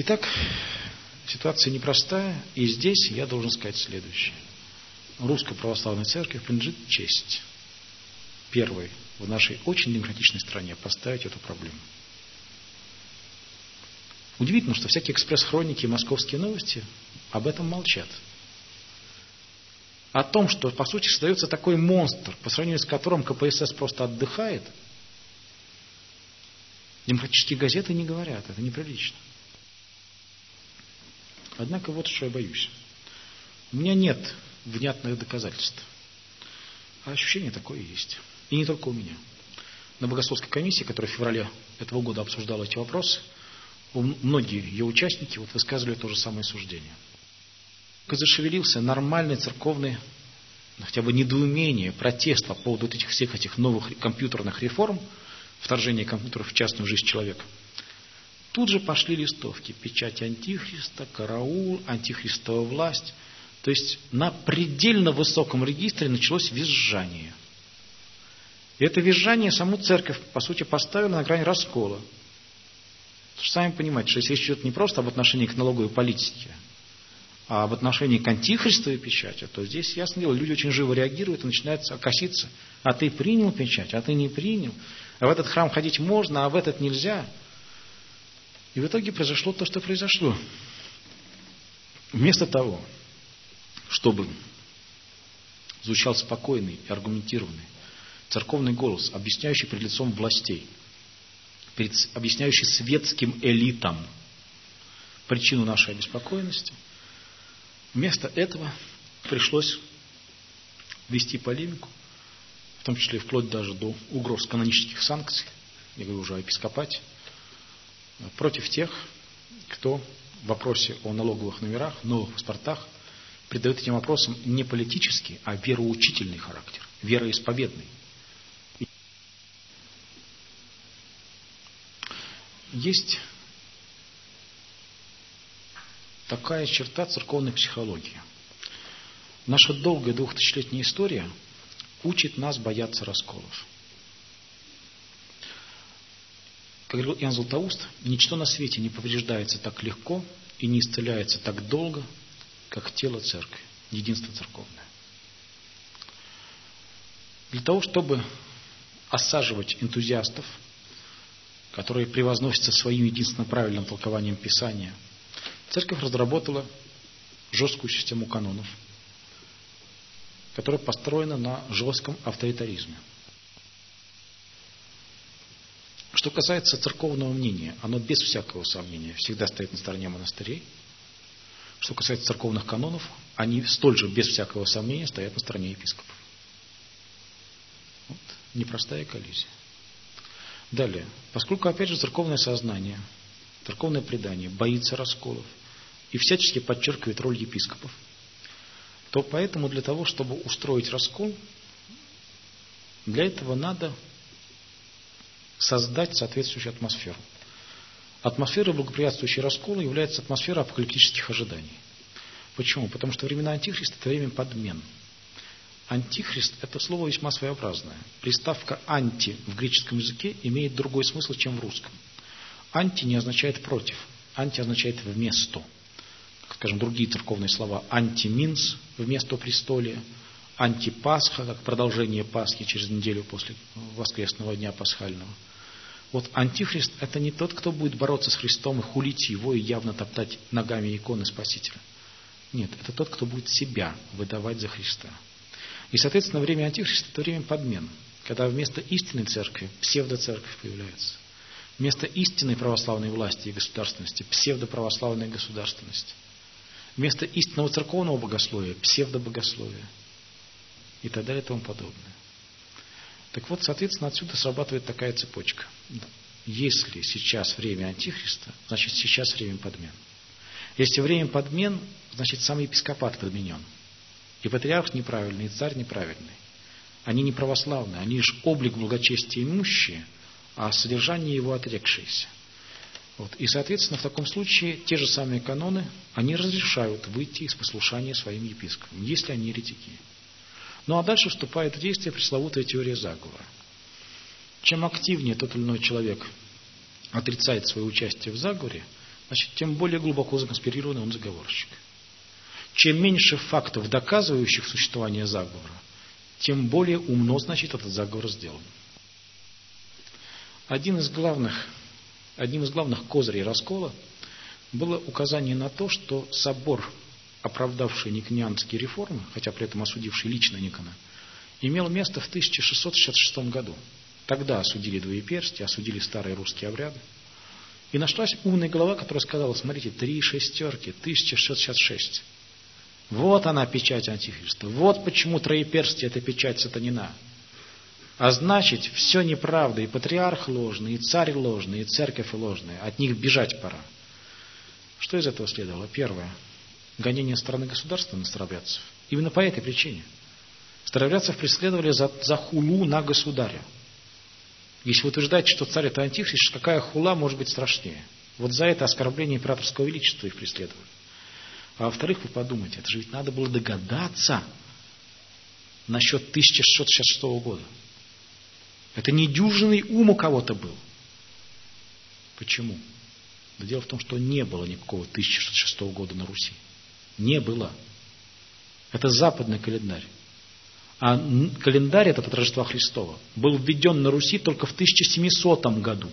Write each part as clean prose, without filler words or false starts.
Итак, ситуация непростая, и здесь я должен сказать следующее. Русской православной церкви принадлежит честь первой в нашей очень демократичной стране поставить эту проблему. Удивительно, что всякие экспресс-хроники и московские новости об этом молчат. О том, что по сути создается такой монстр, по сравнению с которым КПСС просто отдыхает, демократические газеты не говорят, это неприлично. Однако вот что я боюсь. У меня нет внятных доказательств. А ощущение такое есть. И не только у меня. На Богословской комиссии, которая в феврале этого года обсуждала эти вопросы, многие ее участники высказывали то же самое суждение. Зашевелился нормальный церковный, хотя бы недоумение, протест по поводу всех этих новых компьютерных реформ, вторжения компьютеров в частную жизнь человека. Тут же пошли листовки. Печать Антихриста, караул, антихристова власть. То есть на предельно высоком регистре началось визжание. И это визжание саму церковь, по сути, поставила на грань раскола. Потому что сами понимаете, что если речь идет не просто об отношении к налоговой политике, а об отношении к антихристовой печати, то здесь, ясно дело, люди очень живо реагируют и начинают коситься. А ты принял печать, а ты не принял. А в этот храм ходить можно, а в этот нельзя. И в итоге произошло то, что произошло. Вместо того, чтобы звучал спокойный и аргументированный церковный голос, объясняющий перед лицом властей, объясняющий светским элитам причину нашей обеспокоенности, вместо этого пришлось вести полемику, в том числе вплоть даже до угроз канонических санкций, я говорю уже о епископате, против тех, кто в вопросе о налоговых номерах, новых паспортах придает этим вопросам не политический, а вероучительный характер, вероисповедный. Есть такая черта церковной психологии. Наша долгая 2000-летняя история учит нас бояться расколов. Как говорил Иоанн Златоуст, ничто на свете не повреждается так легко и не исцеляется так долго, как тело церкви, единство церковное. Для того, чтобы осаживать энтузиастов, которые превозносятся своим единственно правильным толкованием Писания, церковь разработала жесткую систему канонов, которая построена на жестком авторитаризме. Что касается церковного мнения, оно без всякого сомнения всегда стоит на стороне монастырей. Что касается церковных канонов, они столь же без всякого сомнения стоят на стороне епископов. Вот. Непростая коллизия. Далее. Поскольку, опять же, церковное сознание, церковное предание боится расколов и всячески подчеркивает роль епископов, то поэтому для того, чтобы устроить раскол, для этого надо создать соответствующую атмосферу. Атмосфера, благоприятствующей расколу, является атмосферой апокалиптических ожиданий. Почему? Потому что времена Антихриста – это время подмен. Антихрист – это слово весьма своеобразное. Приставка «анти» в греческом языке имеет другой смысл, чем в русском. «Анти» не означает «против». «Анти» означает «вместо». Скажем, другие церковные слова «антиминс» вместо престолия, «антипасха», как продолжение Пасхи через неделю после воскресного дня пасхального. Вот антихрист – это не тот, кто будет бороться с Христом и хулить его и явно топтать ногами иконы Спасителя. Нет, это тот, кто будет себя выдавать за Христа. И, соответственно, время антихриста – это время подмен, когда вместо истинной церкви псевдоцерковь появляется. Вместо истинной православной власти и государственности – псевдоправославная государственность. Вместо истинного церковного богословия – псевдобогословие. И так далее и тому подобное. Так вот, соответственно, отсюда срабатывает такая цепочка. Если сейчас время антихриста, значит сейчас время подмен. Если время подмен, значит сам епископат подменен. И патриарх неправильный, и царь неправильный. Они не православные, они лишь облик благочестия имущие, а содержание его отрекшееся. Вот. И, соответственно, в таком случае те же самые каноны, они разрешают выйти из послушания своим епископам, если они еретики. Ну а дальше вступает в действие пресловутая теория заговора. Чем активнее тот или иной человек отрицает свое участие в заговоре, значит, тем более глубоко законспирированный он заговорщик. Чем меньше фактов, доказывающих существование заговора, тем более умно, значит, этот заговор сделан. Одним из главных козырей раскола было указание на то, что собор, оправдавший никонианские реформы, хотя при этом осудивший лично Никона, имел место в 1666 году. Тогда осудили двоеперстие, осудили старые русские обряды. И нашлась умная голова, которая сказала: смотрите, 3 шестерки, 1666. Вот она, печать Антихриста. Вот почему троеперстие – это печать сатанина. А значит, все неправда, и патриарх ложный, и царь ложный, и церковь ложная. От них бежать пора. Что из этого следовало? Первое. Гонение стороны государства на старообрядцев. Именно по этой причине. Старообрядцев преследовали за хулу на государя. Если вы утверждаете, что царь – это антихрист, какая хула может быть страшнее? Вот за это оскорбление императорского величества их преследовали. А во-вторых, вы подумайте, это же ведь надо было догадаться насчет 1666 года. Это недюжинный ум у кого-то был. Почему? Да дело в том, что не было никакого 1606 года на Руси. Не было. Это западный календарь. А календарь этот от Рождества Христова был введен на Руси только в 1700 году.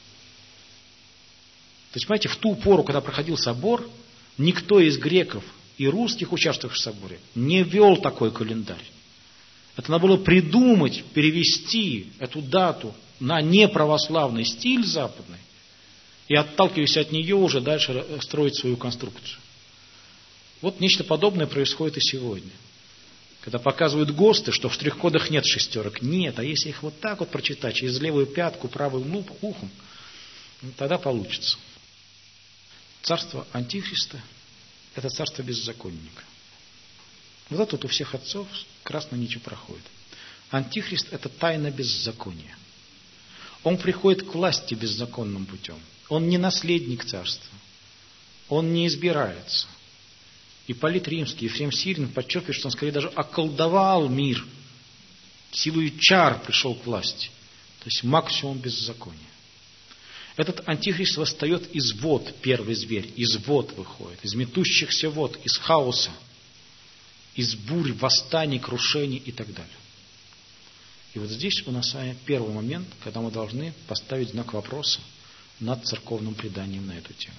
То есть, понимаете, в ту пору, когда проходил собор, никто из греков и русских, участвовавших в соборе, не вел такой календарь. Это надо было придумать, перевести эту дату на неправославный стиль западный и, отталкиваясь от нее, уже дальше строить свою конструкцию. Вот нечто подобное происходит и сегодня. Когда показывают ГОСТы, что в штрих-кодах нет шестерок. Нет, а если их вот так вот прочитать, через левую пятку, правым ухом, тогда получится. Царство Антихриста – это царство беззаконника. Вот это вот у всех отцов красной нитью проходит. Антихрист – это тайна беззакония. Он приходит к власти беззаконным путем. Он не наследник царства. Он не избирается. Ипполит Римский, Ефрем Сирин подчеркивает, что он скорее даже околдовал мир. Силой чар пришел к власти. То есть максимум беззакония. Этот антихрист восстает из вод, первый зверь, из вод выходит, из метущихся вод, из хаоса, из бурь, восстаний, крушений и так далее. И вот здесь у нас с вами первый момент, когда мы должны поставить знак вопроса над церковным преданием на эту тему.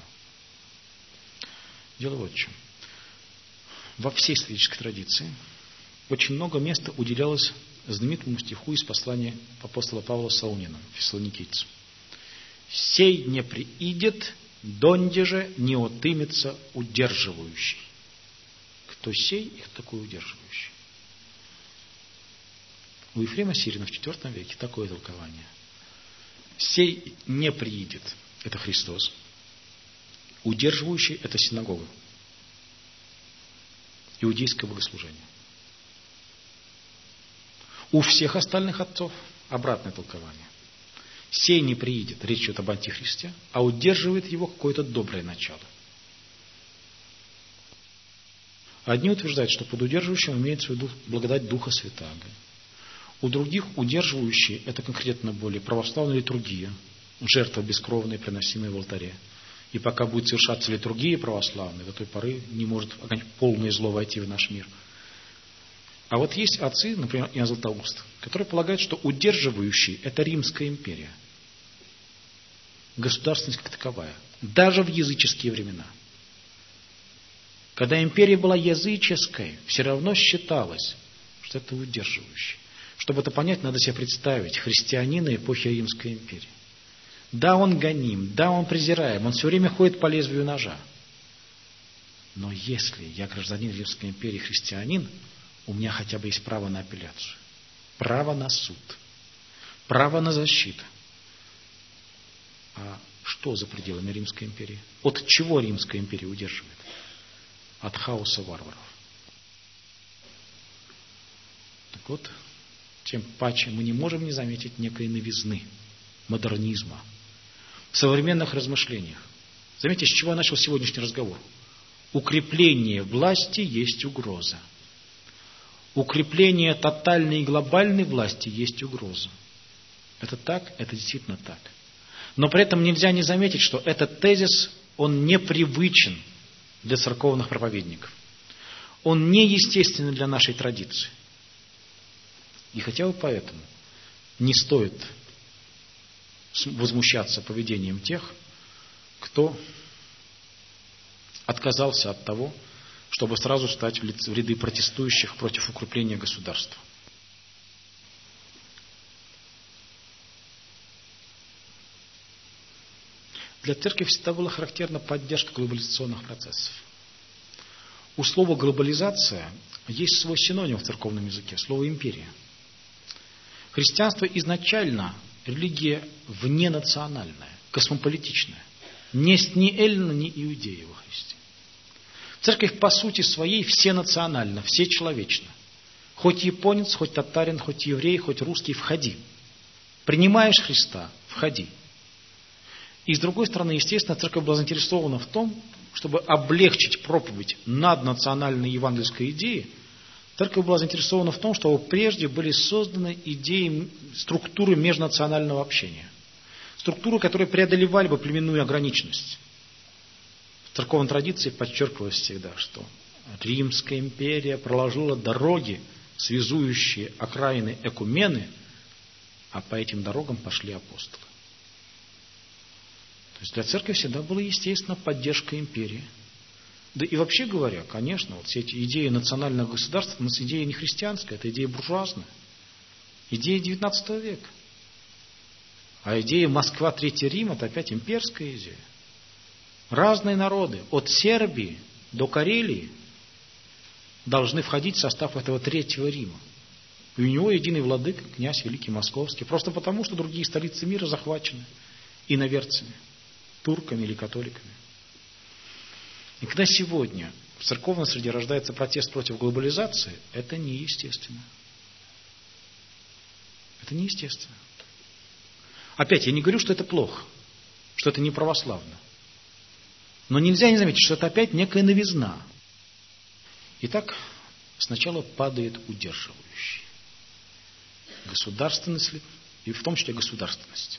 Дело вот в чем. Во всей исторической традиции очень много места уделялось знаменитому стиху из послания апостола Павла Солунянам, фессалоникийцам. «Сей не приидет, донде же не отымется удерживающий». Кто сей и кто такой удерживающий? У Ефрема Сирина в IV веке такое толкование. Сей не приидет, это Христос. Удерживающий – это синагога. Иудейское богослужение. У всех остальных отцов обратное толкование. Сей не приидет, речь идет об антихристе, а удерживает его какое-то доброе начало. Одни утверждают, что под удерживающим имеется в виду благодать Духа Святаго. У других удерживающие – это конкретно более православная литургия, жертва бескровная, приносимая в алтаре. И пока будет совершаться литургия православная, до той поры не может полное зло войти в наш мир. А вот есть отцы, например, Иоанн Златоуст, которые полагают, что удерживающий – это Римская империя. Государственность как таковая. Даже в языческие времена. Когда империя была языческой, все равно считалось, что это удерживающий. Чтобы это понять, надо себе представить христианина эпохи Римской империи. Да, он гоним, да, он презираем, он все время ходит по лезвию ножа. Но если я гражданин Римской империи, христианин, у меня хотя бы есть право на апелляцию, право на суд, право на защиту. А что за пределами Римской империи? От чего Римская империя удерживает? От хаоса варваров. Так вот, тем паче мы не можем не заметить некой новизны, модернизма в современных размышлениях. Заметьте, с чего я начал сегодняшний разговор. Укрепление власти есть угроза. Укрепление тотальной и глобальной власти есть угроза. Это так, это действительно так. Но при этом нельзя не заметить, что этот тезис он непривычен для церковных проповедников. Он неестественен для нашей традиции. И хотя бы поэтому не стоит возмущаться поведением тех, кто отказался от того, чтобы сразу стать в ряды протестующих против укрепления государства. Для церкви всегда была характерна поддержка глобализационных процессов. У слова «глобализация» есть свой синоним в церковном языке, слово «империя». Христианство изначально религия вненациональная, космополитичная. Нет ни эллина, ни иудея во Христе. Церковь по сути своей всенациональна, всечеловечна. Хоть японец, хоть татарин, хоть еврей, хоть русский, входи. Принимаешь Христа, входи. И с другой стороны, естественно, церковь была заинтересована в том, чтобы облегчить проповедь наднациональной евангельской идеи. Церковь была заинтересована в том, чтобы прежде были созданы идеи, структуры межнационального общения. Структуры, которые преодолевали бы племенную ограниченность. В церковной традиции подчеркивалось всегда, что Римская империя проложила дороги, связующие окраины экумены, а по этим дорогам пошли апостолы. То есть для церкви всегда была, естественно, поддержка империи. Да и вообще говоря, конечно, вот все эти идеи национального государства, это идея не христианская, это идея буржуазная. Идея XIX века. А идея Москва, Третий Рим, это опять имперская идея. Разные народы, от Сербии до Карелии, должны входить в состав этого Третьего Рима. И у него единый владыка, князь Великий Московский, просто потому, что другие столицы мира захвачены иноверцами, турками или католиками. И когда сегодня в церковной среде рождается протест против глобализации, это неестественно. Это неестественно. Опять, я не говорю, что это плохо, что это не православно. Но нельзя не заметить, что это опять некая новизна. Итак, сначала падает удерживающий. Государственность, и в том числе государственность.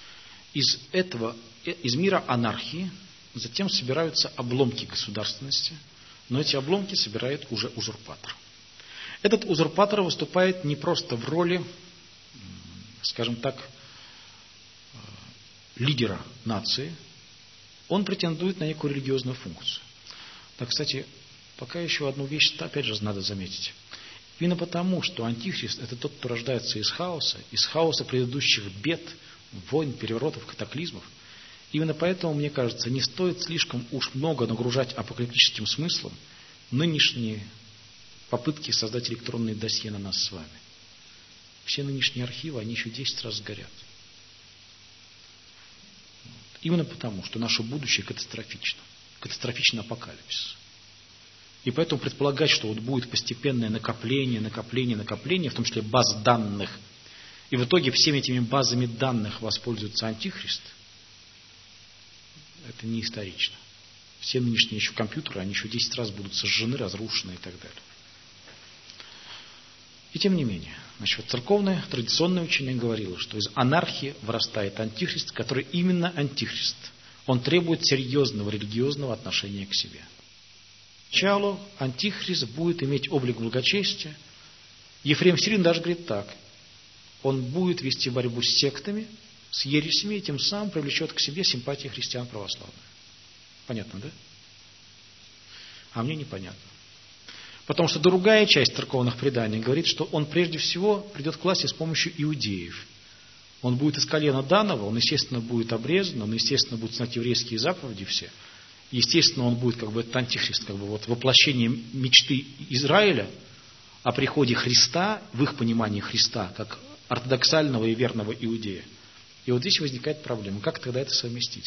Из мира анархии затем собираются обломки государственности, но эти обломки собирает уже узурпатор. Этот узурпатор выступает не просто в роли, скажем так, лидера нации, он претендует на некую религиозную функцию. Так, кстати, пока еще одну вещь, опять же, надо заметить. Именно потому, что антихрист – это тот, кто рождается из хаоса предыдущих бед, войн, переворотов, катаклизмов. Именно поэтому, мне кажется, не стоит слишком уж много нагружать апокалиптическим смыслом нынешние попытки создать электронные досье на нас с вами. Все нынешние архивы, они еще 10 раз сгорят. Именно потому, что наше будущее катастрофично. Катастрофичный апокалипсис. И поэтому предполагать, что вот будет постепенное накопление, в том числе баз данных, и в итоге всеми этими базами данных воспользуется антихрист, это не исторично. Все нынешние еще компьютеры, они еще 10 раз будут сожжены, разрушены и так далее. И тем не менее, значит, церковное традиционное учение говорило, что из анархии вырастает антихрист, который именно антихрист. Он требует серьезного религиозного отношения к себе. Поначалу антихрист будет иметь облик благочестия. Ефрем Сирин даже говорит так. Он будет вести борьбу с сектами, с ересями, и тем самым привлечет к себе симпатии христиан православных. Понятно, да? А мне непонятно. Потому что другая часть церковных преданий говорит, что он прежде всего придет к власти с помощью иудеев. Он будет из колена Данова, он, естественно, будет обрезан, он, естественно, будет знать еврейские заповеди все. Естественно, он будет, этот антихрист, воплощением мечты Израиля о приходе Христа, в их понимании Христа, как ортодоксального и верного иудея. И вот здесь возникает проблема. Как тогда это совместить?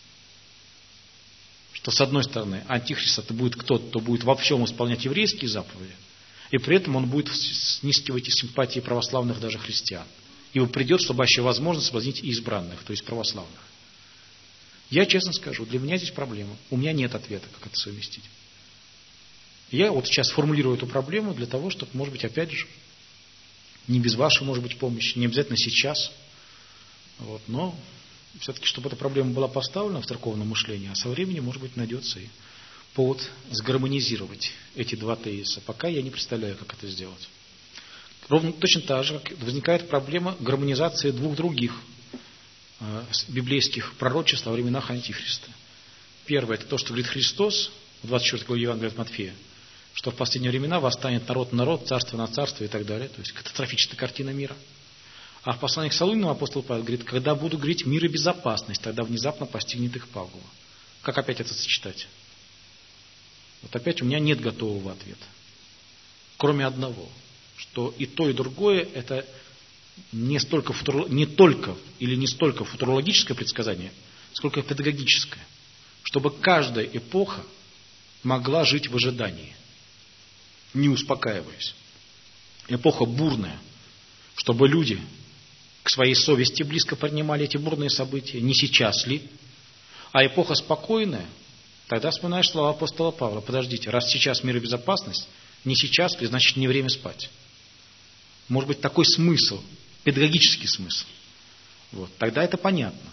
Что, с одной стороны, антихрист это будет кто-то, кто будет во всем исполнять еврейские заповеди, и при этом он будет снискивать симпатии православных даже христиан. Ибо придет, чтобы вообще возможно соблазнить и избранных, то есть православных. Я честно скажу, для меня здесь проблема. У меня нет ответа, как это совместить. Я вот сейчас формулирую эту проблему для того, чтобы, может быть, опять же, не без вашей, может быть, помощи, не обязательно сейчас, но все-таки, чтобы эта проблема была поставлена в церковном мышлении, а со временем, может быть, найдется и повод сгармонизировать эти два тезиса. Пока я не представляю, как это сделать. Ровно точно так же, как возникает проблема гармонизации двух других библейских пророчеств о временах Антихриста. Первое – это то, что говорит Христос в 24 главе Евангелия от Матфея, что в последние времена восстанет народ на народ, царство на царство и так далее. То есть катастрофическая картина мира. А в послании к Солунину апостол Павел говорит, когда буду говорить мир и безопасность, тогда внезапно постигнет их пагуба. Как опять это сочетать? Вот опять у меня нет готового ответа. Кроме одного, что и то, и другое это не только или не столько футурологическое предсказание, сколько педагогическое. Чтобы каждая эпоха могла жить в ожидании, не успокаиваясь. Эпоха бурная, чтобы люди к своей совести близко принимали эти бурные события, не сейчас ли, а эпоха спокойная, тогда вспоминаешь слова апостола Павла, подождите, раз сейчас мир и безопасность, не сейчас ли, значит не время спать. Может быть такой смысл, педагогический смысл. Вот, тогда это понятно.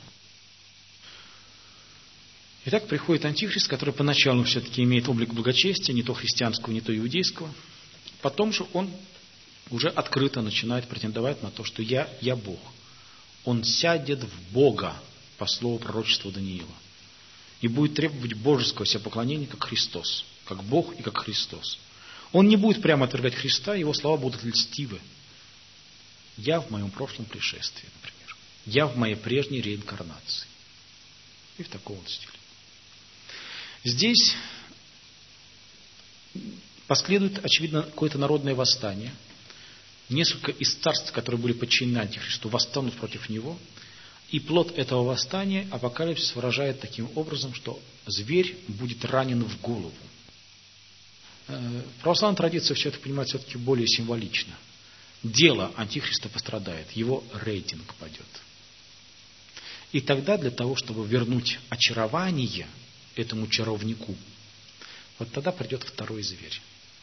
Итак, приходит Антихрист, который поначалу все-таки имеет облик благочестия, не то христианского, не то иудейского. Потом же он уже открыто начинает претендовать на то, что я Бог. Он сядет в Бога, по слову пророчества Даниила, и будет требовать божеского себопоклонения, как Христос, как Бог и как Христос. Он не будет прямо отвергать Христа, его слова будут льстивы. Я в моем прошлом пришествии, например. Я в моей прежней реинкарнации. И в таком вот стиле. Здесь последует, очевидно, какое-то народное восстание. Несколько из царств, которые были подчинены Антихристу, восстанут против него. И плод этого восстания Апокалипсис выражает таким образом, что зверь будет ранен в голову. Православная традиция все это понимает все-таки более символично. Дело Антихриста пострадает, его рейтинг падет. И тогда для того, чтобы вернуть очарование этому чаровнику, вот тогда придет второй зверь.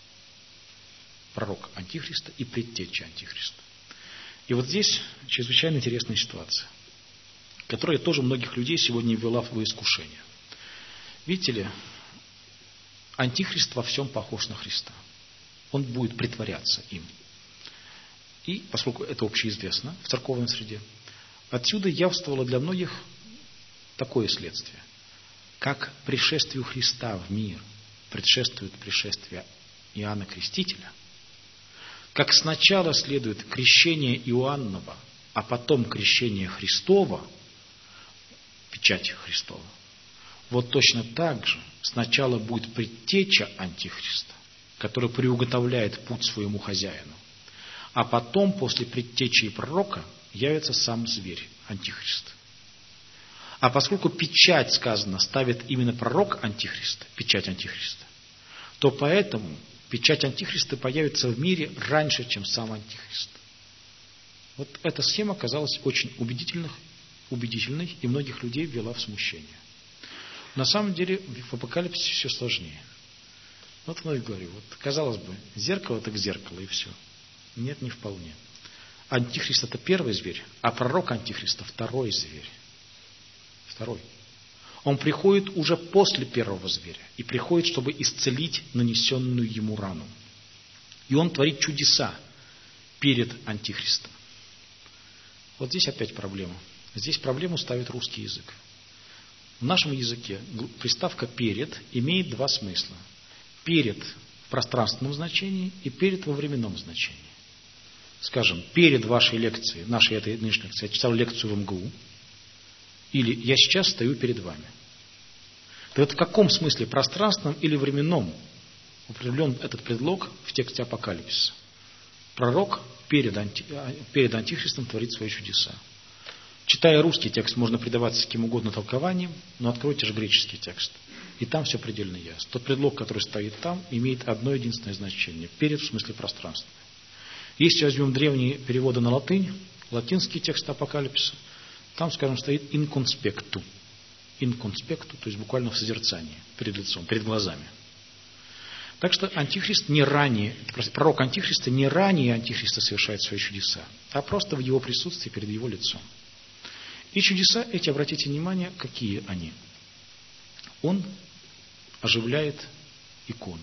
Пророк Антихриста и предтеча Антихриста. И вот здесь чрезвычайно интересная ситуация, которая тоже многих людей сегодня ввела в искушение. Видите ли, Антихрист во всем похож на Христа. Он будет притворяться им. И, поскольку это общеизвестно в церковной среде, отсюда явствовало для многих такое следствие. Как пришествию Христа в мир предшествует пришествие Иоанна Крестителя, как сначала следует крещение Иоаннова, а потом крещение Христово, печать Христова, вот точно так же сначала будет предтеча Антихриста, который приуготовляет путь своему хозяину, а потом, после предтечи и пророка, явится сам зверь, Антихрист. А поскольку печать, сказано, ставит именно пророк Антихриста, печать Антихриста, то поэтому печать Антихриста появится в мире раньше, чем сам Антихрист. Вот эта схема оказалась очень убедительной и многих людей ввела в смущение. На самом деле в Апокалипсисе все сложнее. Вот вновь говорю, вот казалось бы, зеркало так зеркало и все. Нет, не вполне. Антихрист это первый зверь, а пророк Антихриста второй зверь. Второй. Он приходит уже после первого зверя и приходит, чтобы исцелить нанесенную ему рану. И он творит чудеса перед Антихристом. Вот здесь опять проблема. Здесь проблему ставит русский язык. В нашем языке приставка «перед» имеет два смысла. Перед в пространственном значении и перед во временном значении. Скажем, перед вашей лекцией, нашей этой нынешней лекции, я читал лекцию в МГУ, или я сейчас стою перед вами. То это в каком смысле, пространственном или временном, употреблен этот предлог в тексте Апокалипсиса? Пророк перед Антихристом творит свои чудеса. Читая русский текст, можно предаваться каким угодно толкованиям, но откройте же греческий текст. И там все предельно ясно. Тот предлог, который стоит там, имеет одно единственное значение. Перед в смысле пространства. Если возьмем древние переводы на латынь, латинский текст Апокалипсиса, там, скажем, стоит in conspectu. In conspectu, то есть буквально в созерцании, перед лицом, перед глазами. Так что Антихрист не ранее, пророк Антихриста не ранее Антихриста совершает свои чудеса, а просто в его присутствии перед его лицом. И чудеса эти, обратите внимание, какие они. Он оживляет икону.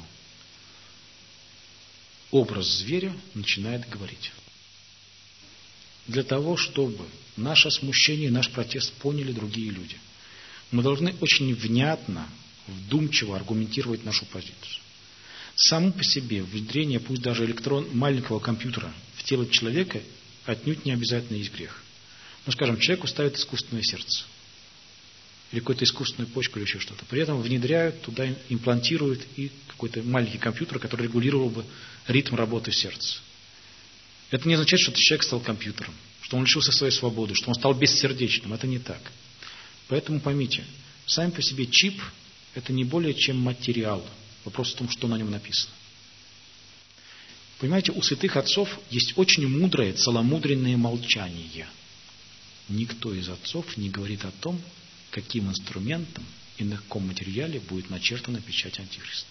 Образ зверя начинает говорить. Для того, чтобы наше смущение, наш протест поняли другие люди, мы должны очень внятно, вдумчиво аргументировать нашу позицию. Само по себе внедрение, пусть даже маленького компьютера в тело человека отнюдь не обязательно есть грех. Ну, скажем, человеку ставят искусственное сердце или какую-то искусственную почку или еще что-то. При этом внедряют, туда имплантируют и какой-то маленький компьютер, который регулировал бы ритм работы сердца. Это не означает, что этот человек стал компьютером, что он лишился своей свободы, что он стал бессердечным. Это не так. Поэтому поймите, сам по себе чип – это не более чем материал. Вопрос в том, что на нем написано. Понимаете, у святых отцов есть очень мудрое, целомудренное молчание. Никто из отцов не говорит о том, каким инструментом и на каком материале будет начертана печать Антихриста.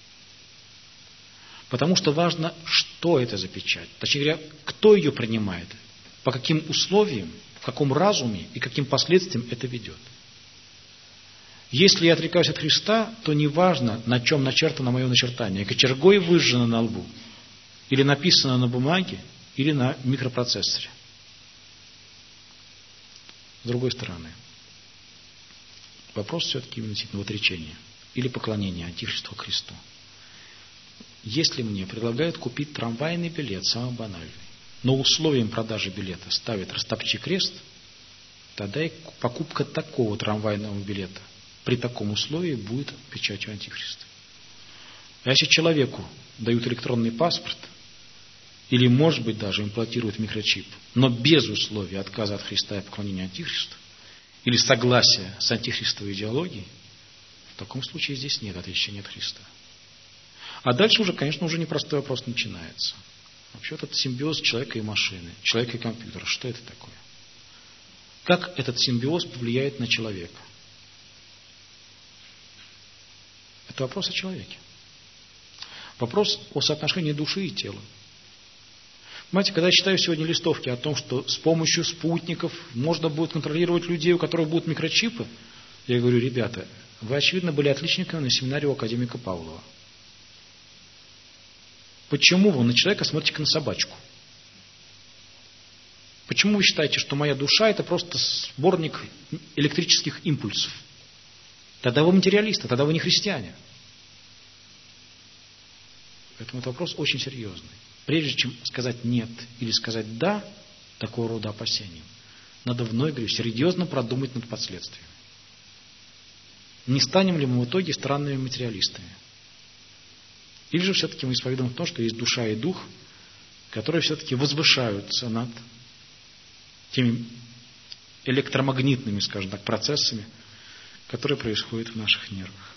Потому что важно, что это за печать. Точнее говоря, кто ее принимает, по каким условиям, в каком разуме и каким последствиям это ведет. Если я отрекаюсь от Христа, то не важно, на чем начертано мое начертание. Кочергой выжжено на лбу, или написано на бумаге, или на микропроцессоре. С другой стороны, вопрос все-таки именно отречения или поклонения Антихристу Христу. Если мне предлагают купить трамвайный билет, самый банальный, но условием продажи билета ставят «растопчи крест», тогда и покупка такого трамвайного билета при таком условии будет печатью Антихриста. А если человеку дают электронный паспорт, или, может быть, даже имплантируют микрочип, но без условия отказа от Христа и поклонения Антихристу, или согласия с антихристовой идеологией, в таком случае здесь нет отречения от Христа. А дальше уже, конечно, уже непростой вопрос начинается. Вообще этот симбиоз человека и машины, человека и компьютера, что это такое? Как этот симбиоз повлияет на человека? Это вопрос о человеке. Вопрос о соотношении души и тела. Понимаете, когда я читаю сегодня листовки о том, что с помощью спутников можно будет контролировать людей, у которых будут микрочипы, я говорю, ребята, вы, очевидно, были отличниками на семинаре у академика Павлова. Почему вы на человека смотрите как на собачку? Почему вы считаете, что моя душа это просто сборник электрических импульсов? Тогда вы материалисты, тогда вы не христиане. Поэтому этот вопрос очень серьезный. Прежде чем сказать «нет» или сказать «да» такого рода опасениям, надо вновь, говорю, серьезно продумать над последствиями. Не станем ли мы в итоге странными материалистами? Или же все-таки мы исповедуем в том, что есть душа и дух, которые все-таки возвышаются над теми электромагнитными, скажем так, процессами, которые происходят в наших нервах.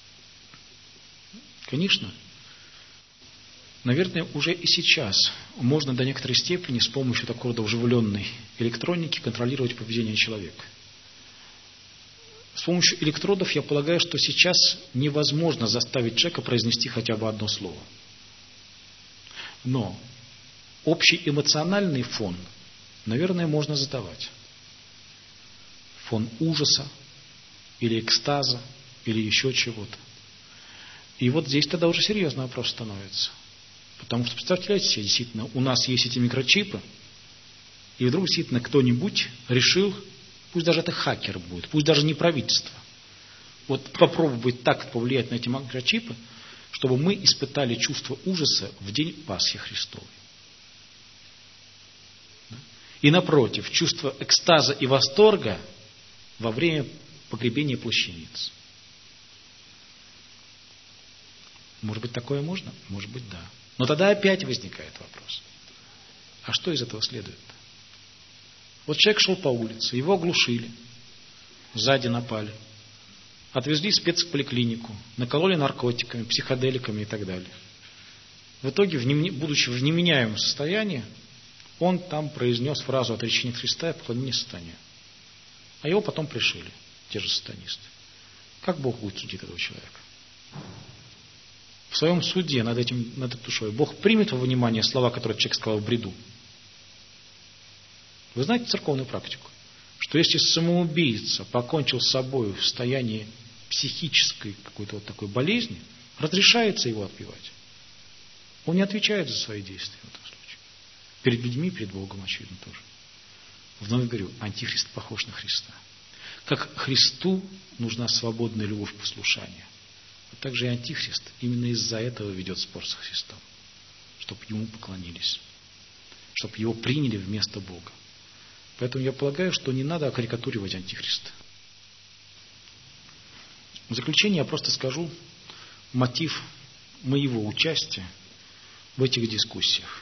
Конечно, наверное, уже и сейчас можно до некоторой степени с помощью такого рода вживленной электроники контролировать поведение человека. С помощью электродов я полагаю, что сейчас невозможно заставить человека произнести хотя бы одно слово. Но общий эмоциональный фон, наверное, можно задавать. Фон ужаса, или экстаза, или еще чего-то. И вот здесь тогда уже серьезный вопрос становится. Потому что, представляете себе, действительно, у нас есть эти микрочипы, и вдруг действительно кто-нибудь решил, пусть даже это хакер будет, пусть даже не правительство, вот попробовать так повлиять на эти микрочипы, чтобы мы испытали чувство ужаса в день Пасхи Христовой. И напротив, чувство экстаза и восторга во время погребения плащаниц. Может быть, такое можно? Может быть, да. Но тогда опять возникает вопрос. А что из этого следует? Вот человек шел по улице, его оглушили, сзади напали, отвезли в спецполиклинику, накололи наркотиками, психоделиками и так далее. В итоге, будучи в невменяемом состоянии, он там произнес фразу отречения от Христа и поклонения сатане. А его потом пришили, те же сатанисты. Как Бог будет судить этого человека? В своем суде над этой душой Бог примет во внимание слова, которые человек сказал в бреду. Вы знаете церковную практику? что если самоубийца покончил с собой в состоянии психической какой-то вот такой болезни, разрешается его отпевать. Он не отвечает за свои действия в этом случае. Перед людьми, перед Богом, очевидно, тоже. Вновь говорю, антихрист похож на Христа. Как Христу нужна свободная любовь и послушание, вот так же и антихрист именно из-за этого ведет спор с Христом, чтобы ему поклонились, чтобы его приняли вместо Бога. Поэтому я полагаю, что не надо карикатуривать антихриста. В заключение я просто скажу мотив моего участия в этих дискуссиях.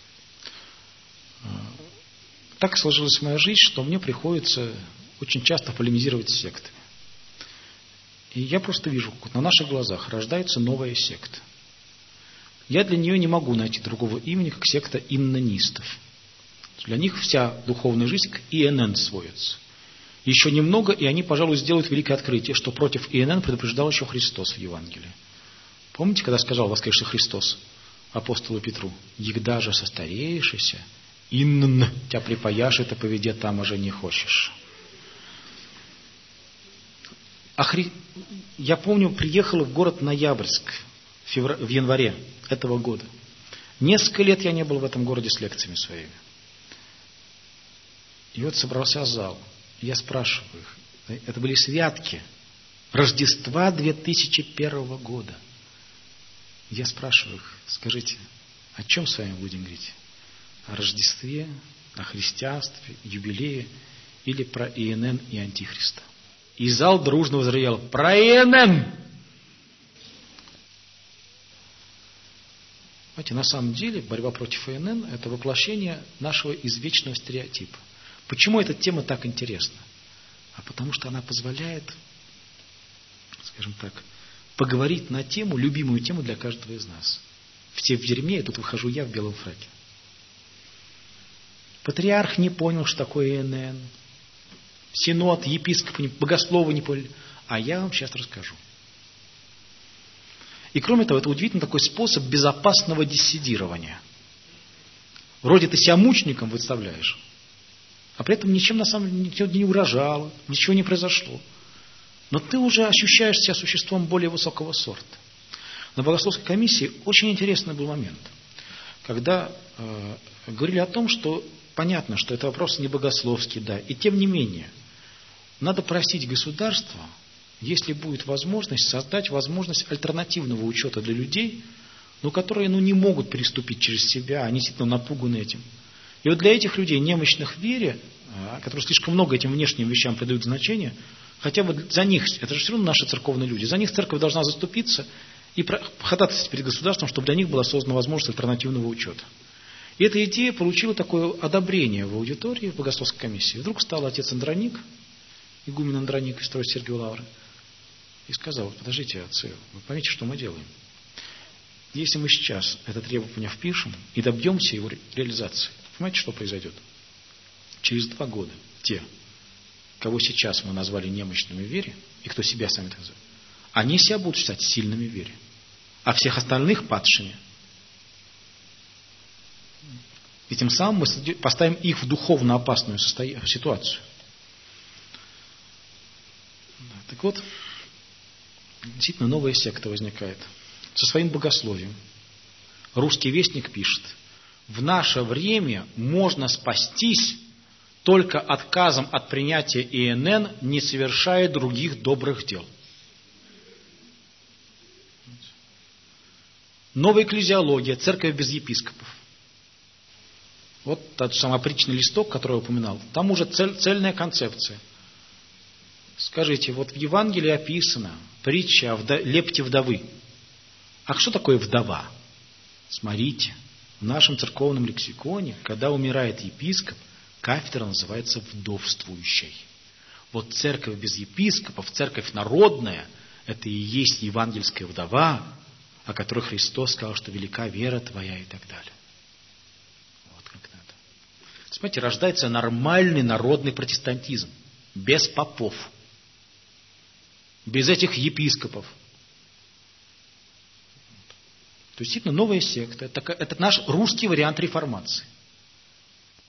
Так сложилась моя жизнь, что мне приходится очень часто полемизировать с сектами. И я просто вижу, как на наших глазах рождается новая секта. Я для нее не могу найти другого имени, как секта иннонистов. Для них вся духовная жизнь к ИНН сводится. Еще немного, и они, пожалуй, сделают великое открытие, что против ИНН предупреждал еще Христос в Евангелии. Помните, когда сказал воскресший Христос апостолу Петру: «Егда же состареешься, инн тебя припаяшет, и поведе там уже не хочешь». Я помню, приехал в город Ноябрьск в январе этого года. Несколько лет я не был в этом городе с лекциями своими. И вот собрался зал. Я спрашиваю их. Это были святки Рождества 2001 года. Я спрашиваю их: скажите, о чем с вами будем говорить? О Рождестве, о христианстве, юбилее или про ИНН и Антихриста? И зал дружно возревел: про ИНН! Знаете, на самом деле борьба против ИНН – это воплощение нашего извечного стереотипа. Почему эта тема так интересна? А потому что она позволяет, скажем так, поговорить на тему, любимую тему для каждого из нас. Все в дерьме, и тут выхожу я в белом фраке. Патриарх не понял, что такое ИНН. Синод, епископы, богословы не поняли. А я вам сейчас расскажу. И кроме того, это удивительно такой способ безопасного диссидирования. Вроде ты себя мучеником выставляешь, а при этом ничем на самом деле никто не угрожало, ничего не произошло. Но ты уже ощущаешь себя существом более высокого сорта. На богословской комиссии очень интересный был момент, когда говорили о том, что понятно, что это вопрос не богословский, да, и тем не менее, надо просить государство, если будет возможность, создать возможность альтернативного учета для людей, но которые не могут переступить через себя, они действительно напуганы этим. И вот для этих людей, немощных в вере, которые слишком много этим внешним вещам придают значение, хотя бы за них, это же все равно наши церковные люди, за них церковь должна заступиться и ходатайствовать перед государством, чтобы для них была создана возможность альтернативного учета. И эта идея получила такое одобрение в аудитории, в богословской комиссии. Вдруг встал отец Андроник, игумен Андроник из Троиц-Сергиевой Лавры, и сказал: подождите, отцы, вы поймите, что мы делаем. Если мы сейчас это требование впишем и добьемся его реализации, понимаете, что произойдет? Через 2 года те, кого сейчас мы назвали немощными в вере, и кто себя сами так называют, они себя будут считать сильными в вере, а всех остальных падшими. И тем самым мы поставим их в духовно опасную ситуацию. Так вот, действительно новая секта возникает со своим богословием. Русский вестник пишет: в наше время можно спастись только отказом от принятия ИНН, не совершая других добрых дел. Новая экклезиология, церковь без епископов. Вот тот самый опричный листок, который я упоминал. Там уже цельная концепция. Скажите, вот в Евангелии описана притча о лепте вдовы. А что такое вдова? Смотрите, в нашем церковном лексиконе, когда умирает епископ, кафедра называется вдовствующей. Вот церковь без епископов, церковь народная, это и есть евангельская вдова, о которой Христос сказал, что велика вера твоя и так далее. Вот как надо. Смотрите, рождается нормальный народный протестантизм, без попов, без этих епископов. То есть, действительно, новая секта. Это наш русский вариант реформации.